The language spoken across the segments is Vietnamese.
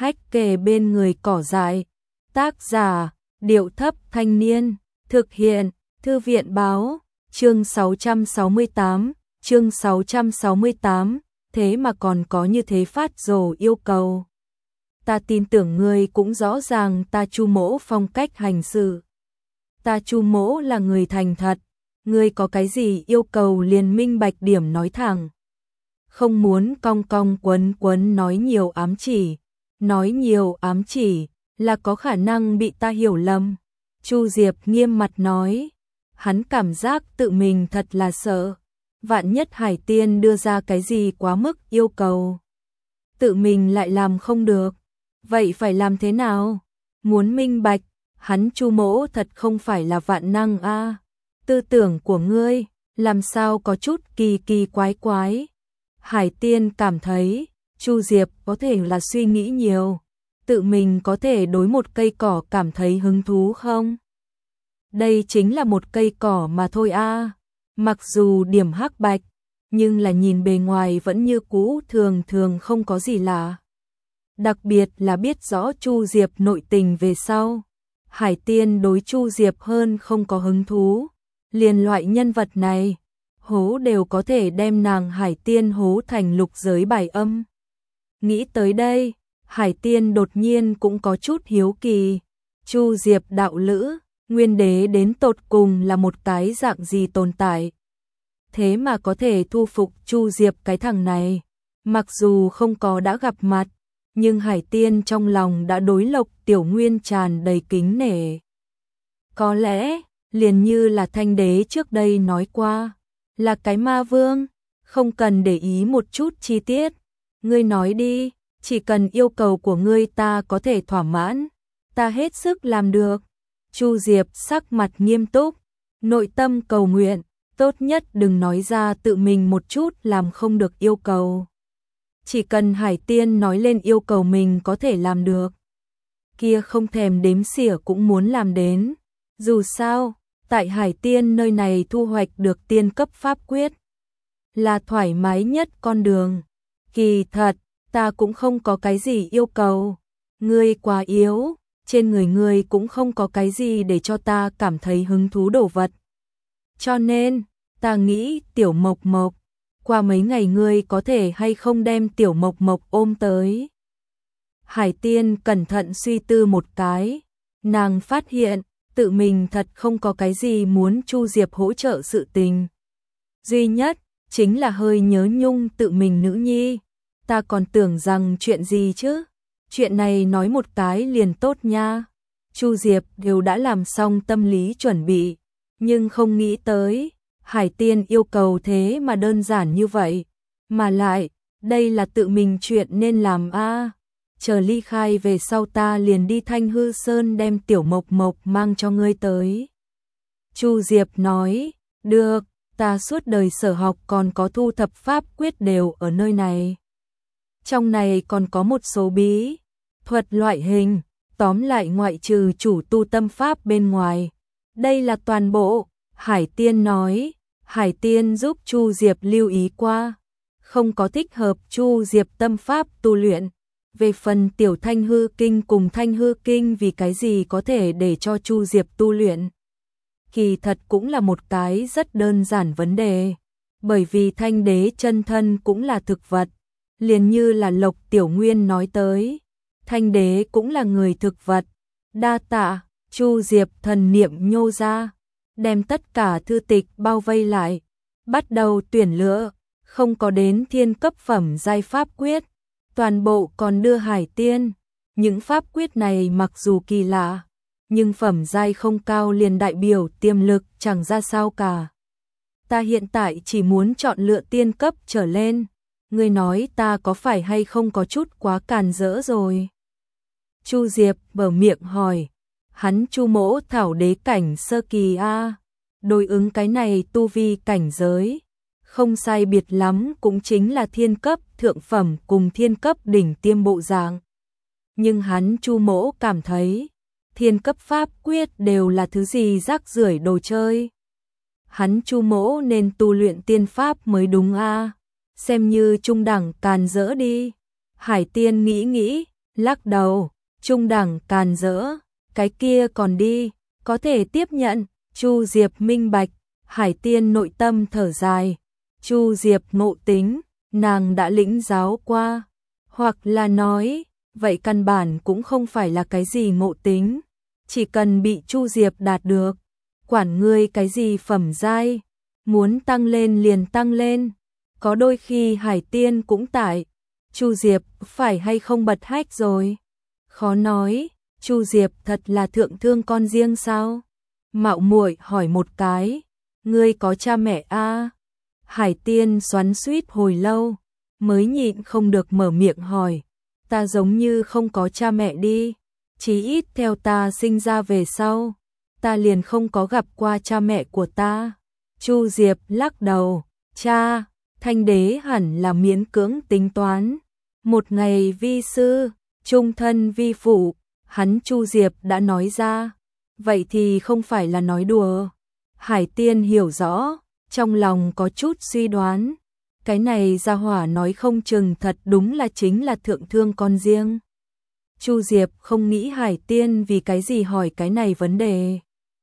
hách kề bên người cỏ dại. Tác giả, Điệu Thấp Thanh Niên, thực hiện, Thư viện Báo, chương 668, thế mà còn có như thế phát rồ yêu cầu. Ta tin tưởng ngươi cũng rõ ràng ta Chu Mỗ phong cách hành xử. Ta Chu Mỗ là người thành thật, ngươi có cái gì yêu cầu liền minh bạch điểm nói thẳng. Không muốn cong cong quấn quấn nói nhiều ám chỉ là có khả năng bị ta hiểu lầm. Chu Diệp nghiêm mặt nói, hắn cảm giác tự mình thật là sợ, vạn nhất Hải Tiên đưa ra cái gì quá mức yêu cầu, tự mình lại làm không được, vậy phải làm thế nào? Muốn minh bạch, hắn Chu Mỗ thật không phải là vạn năng a. Tư tưởng của ngươi làm sao có chút kỳ kỳ quái quái. Hải Tiên cảm thấy Chu Diệp có thể là suy nghĩ nhiều, tự mình có thể đối một cây cỏ cảm thấy hứng thú không? Đây chính là một cây cỏ mà thôi a. Mặc dù điểm hắc bạch, nhưng là nhìn bề ngoài vẫn như cũ thường thường không có gì lạ. Đặc biệt là biết rõ Chu Diệp nội tình về sau, Hải Tiên đối Chu Diệp hơn không có hứng thú. Liền loại nhân vật này, hố đều có thể đem nàng Hải Tiên hố thành lục giới bài âm. Nghĩ tới đây, Hải Tiên đột nhiên cũng có chút hiếu kỳ. Chu Diệp đạo lữ, nguyên đế đến tột cùng là một cái dạng gì tồn tại. Thế mà có thể thu phục Chu Diệp cái thằng này. Mặc dù không có đã gặp mặt, nhưng Hải Tiên trong lòng đã đối Lộc Tiểu Nguyên tràn đầy kính nể. Có lẽ, liền như là Thanh Đế trước đây nói qua, là cái ma vương, không cần để ý một chút chi tiết. Ngươi nói đi, chỉ cần yêu cầu của ngươi ta có thể thỏa mãn, ta hết sức làm được. Chu Diệp sắc mặt nghiêm túc, nội tâm cầu nguyện, tốt nhất đừng nói ra tự mình một chút làm không được yêu cầu. Chỉ cần Hải Tiên nói lên yêu cầu mình có thể làm được, kia không thèm đếm xỉa cũng muốn làm đến. Dù sao, tại Hải Tiên nơi này thu hoạch được tiên cấp pháp quyết là thoải mái nhất con đường. Kỳ thật, ta cũng không có cái gì yêu cầu. Ngươi quá yếu, trên người ngươi cũng không có cái gì để cho ta cảm thấy hứng thú đồ vật. Cho nên, ta nghĩ Tiểu Mộc Mộc, qua mấy ngày ngươi có thể hay không đem Tiểu Mộc Mộc ôm tới. Hải Tiên cẩn thận suy tư một cái, nàng phát hiện tự mình thật không có cái gì muốn Chu Diệp hỗ trợ sự tình. Duy nhất, chính là hơi nhớ nhung tự mình nữ nhi. Ta còn tưởng rằng chuyện gì chứ? Chuyện này nói một cái liền tốt nha. Chu Diệp đều đã làm xong tâm lý chuẩn bị, nhưng không nghĩ tới, Hải Tiên yêu cầu thế mà đơn giản như vậy. Mà lại, đây là tự mình chuyện nên làm a. Chờ ly khai về sau ta liền đi Thanh Hư Sơn đem Tiểu Mộc Mộc mang cho ngươi tới. Chu Diệp nói, được, ta suốt đời sở học còn có thu thập pháp quyết đều ở nơi này. Trong này còn có một số bí thuật loại hình, tóm lại ngoại trừ chủ tu tâm pháp bên ngoài. Đây là toàn bộ, Hải Tiên nói. Hải Tiên giúp Chu Diệp lưu ý qua, không có thích hợp Chu Diệp tâm pháp tu luyện. Về phần Tiểu Thanh Hư Kinh cùng Thanh Hư Kinh vì cái gì có thể để cho Chu Diệp tu luyện. Kỳ thật cũng là một cái rất đơn giản vấn đề, bởi vì Thanh Đế chân thân cũng là thực vật, liền như là Lộc Tiểu Nguyên nói tới, Thanh Đế cũng là người thực vật. Đa tạ. Chu Diệp thần niệm nhô ra, đem tất cả thư tịch bao vây lại, bắt đầu tuyển lựa, không có đến thiên cấp phẩm giai pháp quyết, toàn bộ còn đưa Hải Tiên. Những pháp quyết này mặc dù kỳ lạ, nhưng phẩm giai không cao liền đại biểu tiềm lực chẳng ra sao cả. Ta hiện tại chỉ muốn chọn lựa tiên cấp trở lên, ngươi nói ta có phải hay không có chút quá càn rỡ rồi? Chu Diệp mở miệng hỏi, hắn Chu Mỗ thảo đế cảnh sơ kỳ a, đối ứng cái này tu vi cảnh giới, không sai biệt lắm cũng chính là thiên cấp thượng phẩm cùng thiên cấp đỉnh tiêm bộ dạng. Nhưng hắn Chu Mỗ cảm thấy, thiên cấp pháp quyết đều là thứ gì rác rưởi đồ chơi. Hắn Chu Mỗ nên tu luyện tiên pháp mới đúng a, xem như trung đẳng càn rỡ đi. Hải Tiên nghĩ nghĩ, lắc đầu, trung đẳng càn rỡ, cái kia còn đi, có thể tiếp nhận. Chu Diệp minh bạch, Hải Tiên nội tâm thở dài. Chu Diệp ngộ tính, nàng đã lĩnh giáo qua, hoặc là nói, vậy căn bản cũng không phải là cái gì ngộ tính, chỉ cần bị Chu Diệp đạt được, quản ngươi cái gì phẩm giai, muốn tăng lên liền tăng lên. Có đôi khi Hải Tiên cũng tại, Chu Diệp phải hay không bật hách rồi. Khó nói, Chu Diệp thật là thượng thương con riêng sao? Mạo muội hỏi một cái, ngươi có cha mẹ a? Hải Tiên xoắn xuýt hồi lâu, mới nhịn không được mở miệng hỏi, ta giống như không có cha mẹ đi, chí ít theo ta sinh ra về sau, ta liền không có gặp qua cha mẹ của ta. Chu Diệp lắc đầu, cha, Thanh Đế hẳn là miễn cưỡng tính toán, một ngày vi sư, chung thân vi phụ, hắn Chu Diệp đã nói ra, vậy thì không phải là nói đùa. Hải Tiên hiểu rõ, trong lòng có chút suy đoán, cái này gia hỏa nói không chừng thật đúng là chính là thượng thương con riêng. Chu Diệp không nghĩ Hải Tiên vì cái gì hỏi cái này vấn đề.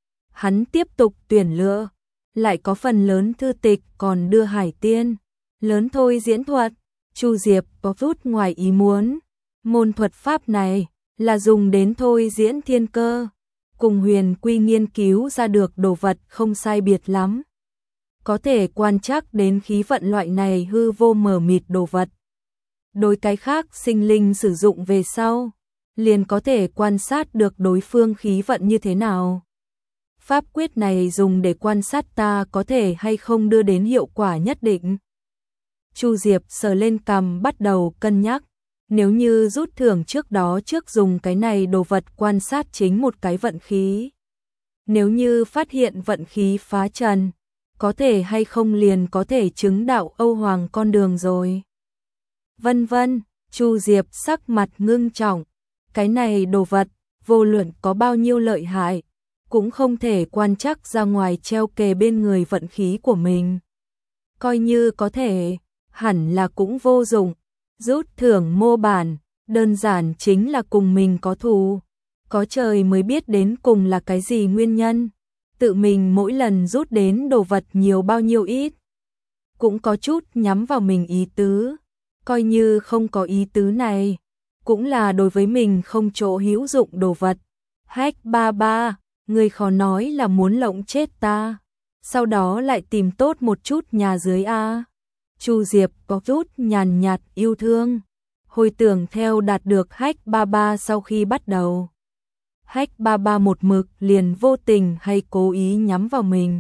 Hắn tiếp tục tuyển lựa, lại có phần lớn thư tịch còn đưa Hải Tiên. Lớn thôi diễn thuật, Chu Diệp có chút ngoài ý muốn. Môn thuật pháp này là dùng đến thôi diễn thiên cơ, cùng huyền quy nghiên cứu ra được đồ vật không sai biệt lắm. Có thể quan trắc đến khí vận loại này hư vô mờ mịt đồ vật. Đối cái khác sinh linh sử dụng về sau, liền có thể quan sát được đối phương khí vận như thế nào. Pháp quyết này dùng để quan sát ta có thể hay không đưa đến hiệu quả nhất định. Chu Diệp sờ lên cằm bắt đầu cân nhắc, nếu như rút thưởng trước đó trước dùng cái này đồ vật quan sát chính một cái vận khí. Nếu như phát hiện vận khí phá trần, có thể hay không liền có thể chứng đạo Âu Hoàng con đường rồi. Vân vân, Chu Diệp sắc mặt ngưng trọng, cái này đồ vật, vô luận có bao nhiêu lợi hại, cũng không thể quan trắc ra ngoài treo kề bên người vận khí của mình. Coi như có thể, hẳn là cũng vô dụng, rút thưởng mô bản, đơn giản chính là cùng mình có thù, có trời mới biết đến cùng là cái gì nguyên nhân, tự mình mỗi lần rút đến đồ vật nhiều bao nhiêu ít, cũng có chút nhắm vào mình ý tứ, coi như không có ý tứ này, cũng là đối với mình không chỗ hữu dụng đồ vật. Hách ba ba, người khó nói là muốn lộng chết ta, sau đó lại tìm tốt một chút nhà dưới a. Chu Diệp có chút nhàn nhạt yêu thương, hồi tưởng theo đạt được Hách ba ba sau khi bắt đầu. Hách ba ba một mực liền vô tình hay cố ý nhắm vào mình.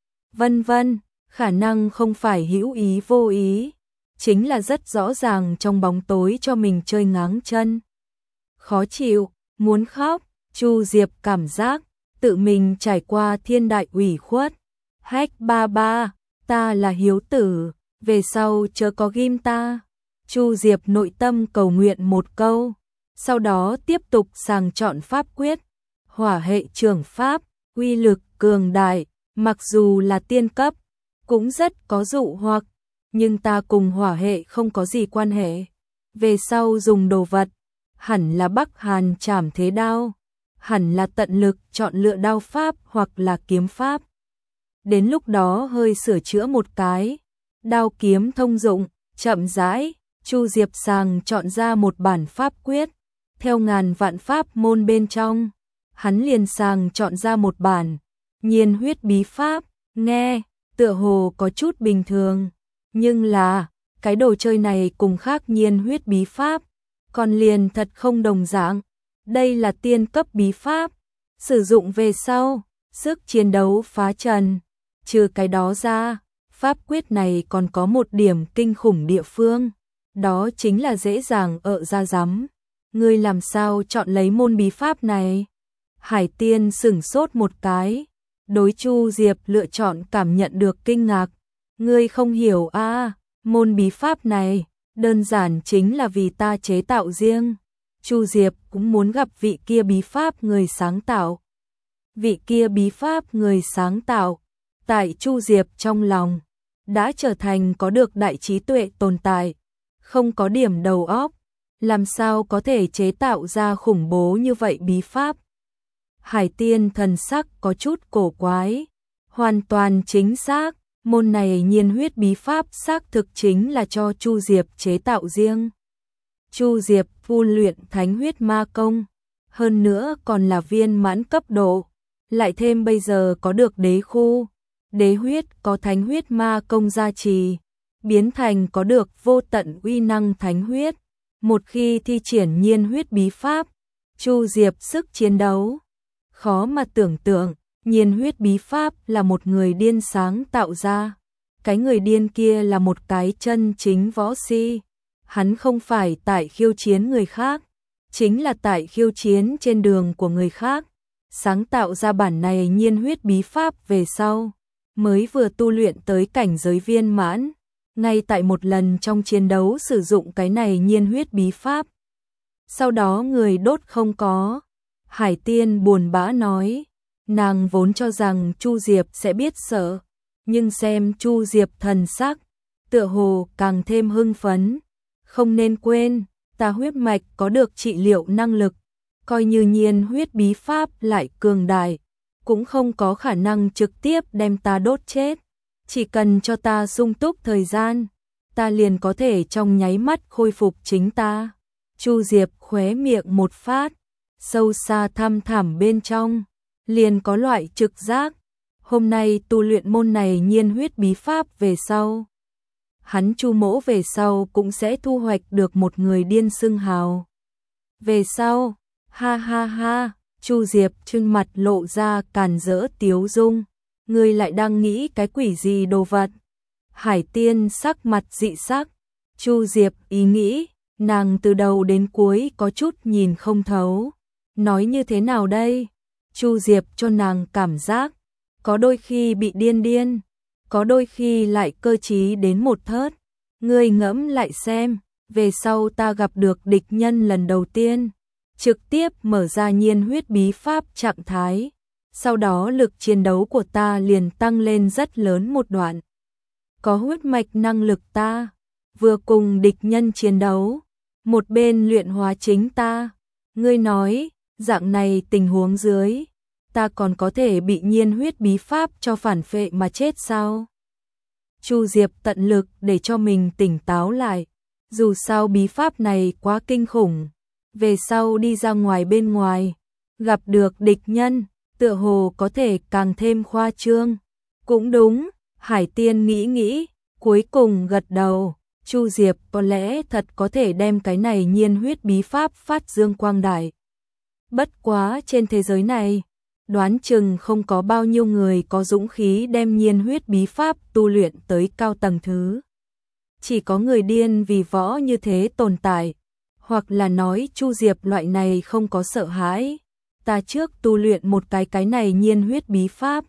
Vân vân, khả năng không phải hữu ý vô ý, chính là rất rõ ràng trong bóng tối cho mình chơi ngáng chân. Khó chịu, muốn khóc, Chu Diệp cảm giác tự mình trải qua thiên đại ủy khuất. Hách ba ba, ta là hiếu tử, về sau chớ có ghim ta. Chu Diệp nội tâm cầu nguyện một câu, sau đó tiếp tục sàng chọn pháp quyết. Hỏa hệ trường pháp, uy lực cường đại, mặc dù là tiên cấp, cũng rất có dụ hoặc, nhưng ta cùng hỏa hệ không có gì quan hệ. Về sau dùng đồ vật, hẳn là Bắc Hàn Trảm Thế Đao, hẳn là tận lực chọn lựa đao pháp hoặc là kiếm pháp. Đến lúc đó hơi sửa chữa một cái, đao kiếm thông dụng, chậm rãi, Chu Diệp sàng chọn ra một bản pháp quyết, theo ngàn vạn pháp môn bên trong, hắn liền sàng chọn ra một bản, Nhiên huyết bí pháp, nghe, tựa hồ có chút bình thường, nhưng là, cái đồ chơi này cùng khác Nhiên huyết bí pháp, còn liền thật không đồng dạng, đây là tiên cấp bí pháp, sử dụng về sau, sức chiến đấu phá trần, trừ cái đó ra, pháp quyết này còn có một điểm kinh khủng địa phương, đó chính là dễ dàng ợ ra rắm. Ngươi làm sao chọn lấy môn bí pháp này? Hải Tiên sửng sốt một cái, đối Chu Diệp lựa chọn cảm nhận được kinh ngạc. Ngươi không hiểu a, môn bí pháp này, đơn giản chính là vì ta chế tạo riêng. Chu Diệp cũng muốn gặp vị kia bí pháp người sáng tạo. Vị kia bí pháp người sáng tạo, tại Chu Diệp trong lòng, đã trở thành có được đại trí tuệ tồn tại, không có điểm đầu óc, làm sao có thể chế tạo ra khủng bố như vậy bí pháp? Hải Tiên thần sắc có chút cổ quái. Hoàn toàn chính xác, môn này nhiên huyết bí pháp xác thực chính là cho Chu Diệp chế tạo riêng. Chu Diệp tu luyện thánh huyết ma công, hơn nữa còn là viên mãn cấp độ, lại thêm bây giờ có được đế khu, đế huyết có thánh huyết ma công gia trì, biến thành có được vô tận uy năng thánh huyết. Một khi thi triển nhiên huyết bí pháp, Chu Diệp sức chiến đấu khó mà tưởng tượng. Nhiên huyết bí pháp là một người điên sáng tạo ra. Cái người điên kia là một cái chân chính võ si. Hắn không phải tại khiêu chiến người khác, chính là tại khiêu chiến trên đường của người khác. Sáng tạo ra bản này nhiên huyết bí pháp về sau, mới vừa tu luyện tới cảnh giới viên mãn. Ngay tại một lần trong chiến đấu sử dụng cái này nhiên huyết bí pháp. Sau đó người đốt không có. Hải Tiên buồn bã nói. Nàng vốn cho rằng Chu Diệp sẽ biết sợ, nhưng xem Chu Diệp thần sắc, tựa hồ càng thêm hưng phấn. Không nên quên, ta huyết mạch có được trị liệu năng lực, coi như nhiên huyết bí pháp lại cường đại, cũng không có khả năng trực tiếp đem ta đốt chết. Chỉ cần cho ta sung túc thời gian, ta liền có thể trong nháy mắt khôi phục chính ta. Chu Diệp khóe miệng một phát, sâu xa thăm thẳm bên trong liền có loại trực giác, hôm nay tu luyện môn này nhiên huyết bí pháp về sau, hắn Chu mỗ về sau cũng sẽ thu hoạch được một người điên xưng hào. Về sau, ha ha ha, Chu Diệp trên mặt lộ ra càn rỡ tiếu dung, ngươi lại đang nghĩ cái quỷ gì đồ vật? Hải Tiên sắc mặt dị sắc, Chu Diệp ý nghĩ, nàng từ đầu đến cuối có chút nhìn không thấu, nói như thế nào đây? Chu Diệp cho nàng cảm giác, có đôi khi bị điên điên, có đôi khi lại cơ trí đến một thớt. Ngươi ngẫm lại xem, về sau ta gặp được địch nhân lần đầu tiên, trực tiếp mở ra nhiên huyết bí pháp trạng thái, sau đó lực chiến đấu của ta liền tăng lên rất lớn một đoạn. Có huyết mạch năng lực ta, vừa cùng địch nhân chiến đấu, một bên luyện hóa chính ta. Ngươi nói, dạng này tình huống dưới, ta còn có thể bị nhiên huyết bí pháp cho phản phệ mà chết sao? Chu Diệp tận lực để cho mình tỉnh táo lại, dù sao bí pháp này quá kinh khủng, về sau đi ra ngoài bên ngoài, gặp được địch nhân, tựa hồ có thể càng thêm khoa trương. Cũng đúng, Hải Tiên nghĩ nghĩ, cuối cùng gật đầu, Chu Diệp có lẽ thật có thể đem cái này nhiên huyết bí pháp phát dương quang đại. Bất quá trên thế giới này, đoán chừng không có bao nhiêu người có dũng khí đem nhiên huyết bí pháp tu luyện tới cao tầng thứ. Chỉ có người điên vì võ như thế tồn tại, hoặc là nói Chu Diệp loại này không có sợ hãi. Ta trước tu luyện một cái này nhiên huyết bí pháp.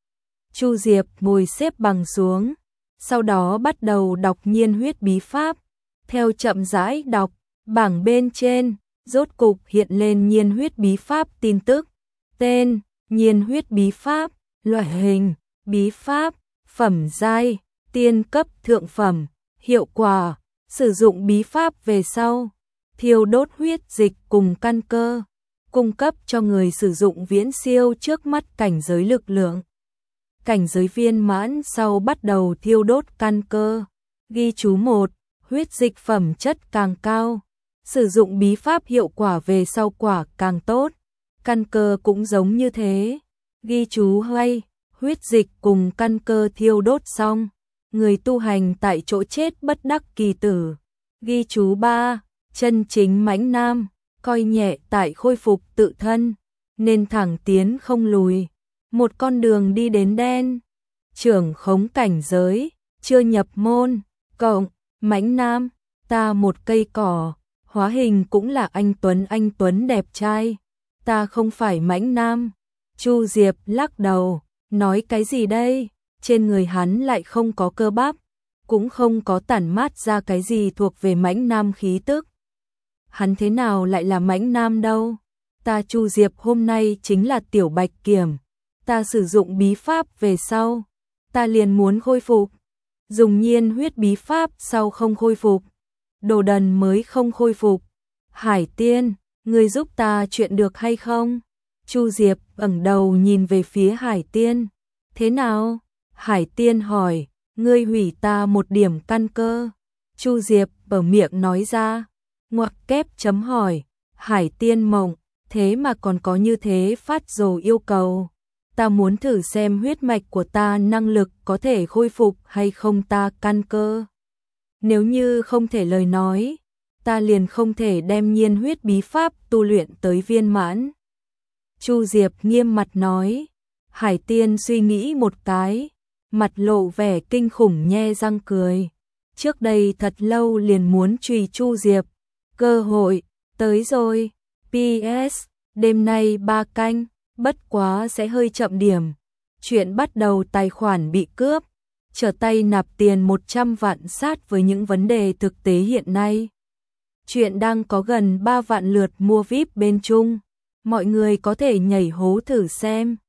Chu Diệp ngồi xếp bằng xuống, sau đó bắt đầu đọc nhiên huyết bí pháp. Theo chậm rãi đọc, bảng bên trên rốt cục hiện lên nhiên huyết bí pháp tin tức. Tên: nhiên huyết bí pháp. Loại hình: bí pháp. Phẩm giai: tiên cấp thượng phẩm. Hiệu quả: sử dụng bí pháp về sau, thiêu đốt huyết dịch cùng căn cơ, cung cấp cho người sử dụng viễn siêu trước mắt cảnh giới lực lượng. Cảnh giới viên mãn sau bắt đầu thiêu đốt căn cơ. Ghi chú 1: huyết dịch phẩm chất càng cao, sử dụng bí pháp hiệu quả về sau quả càng tốt. Căn cơ cũng giống như thế. Ghi chú 2: huyết dịch cùng căn cơ thiêu đốt xong, người tu hành tại chỗ chết bất đắc kỳ tử. Ghi chú 3: chân chính mãnh nam, coi nhẹ tại khôi phục tự thân, nên thẳng tiến không lùi. Một con đường đi đến đen. Trưởng khống cảnh giới, chưa nhập môn. Cộng: mãnh nam, ta một cây cỏ, hóa hình cũng là anh Tuấn đẹp trai. Ta không phải mãnh nam. Chu Diệp lắc đầu, nói cái gì đây? Trên người hắn lại không có cơ bắp, cũng không có tản mát ra cái gì thuộc về mãnh nam khí tức. Hắn thế nào lại là mãnh nam đâu? Ta Chu Diệp hôm nay chính là tiểu bạch kiểm. Ta sử dụng bí pháp về sau, ta liền muốn khôi phục. Dùng nhiên huyết bí pháp sau không khôi phục, đồ đần mới không khôi phục. Hải Tiên, ngươi giúp ta chuyện được hay không? Chu Diệp ngẩng đầu nhìn về phía Hải Tiên. Thế nào? Hải Tiên hỏi, ngươi hủy ta một điểm căn cơ. Chu Diệp ở miệng nói ra, ngoặc kép chấm hỏi, Hải Tiên mộng, thế mà còn có như thế phát dồ yêu cầu. Ta muốn thử xem huyết mạch của ta năng lực có thể khôi phục hay không ta căn cơ. Nếu như không thể lời nói, ta liền không thể đem nhiên huyết bí pháp tu luyện tới viên mãn. Chu Diệp nghiêm mặt nói. Hải Tiên suy nghĩ một cái, mặt lộ vẻ kinh khủng nhe răng cười. Trước đây thật lâu liền muốn truy Chu Diệp, cơ hội tới rồi. PS, đêm nay 3 canh, bất quá sẽ hơi chậm điểm. Chuyện bắt đầu tài khoản bị cướp, trở tay nạp tiền 100 vạn sát với những vấn đề thực tế hiện nay. Chuyện đang có gần 3 vạn lượt mua VIP bên Trung, mọi người có thể nhảy hố thử xem.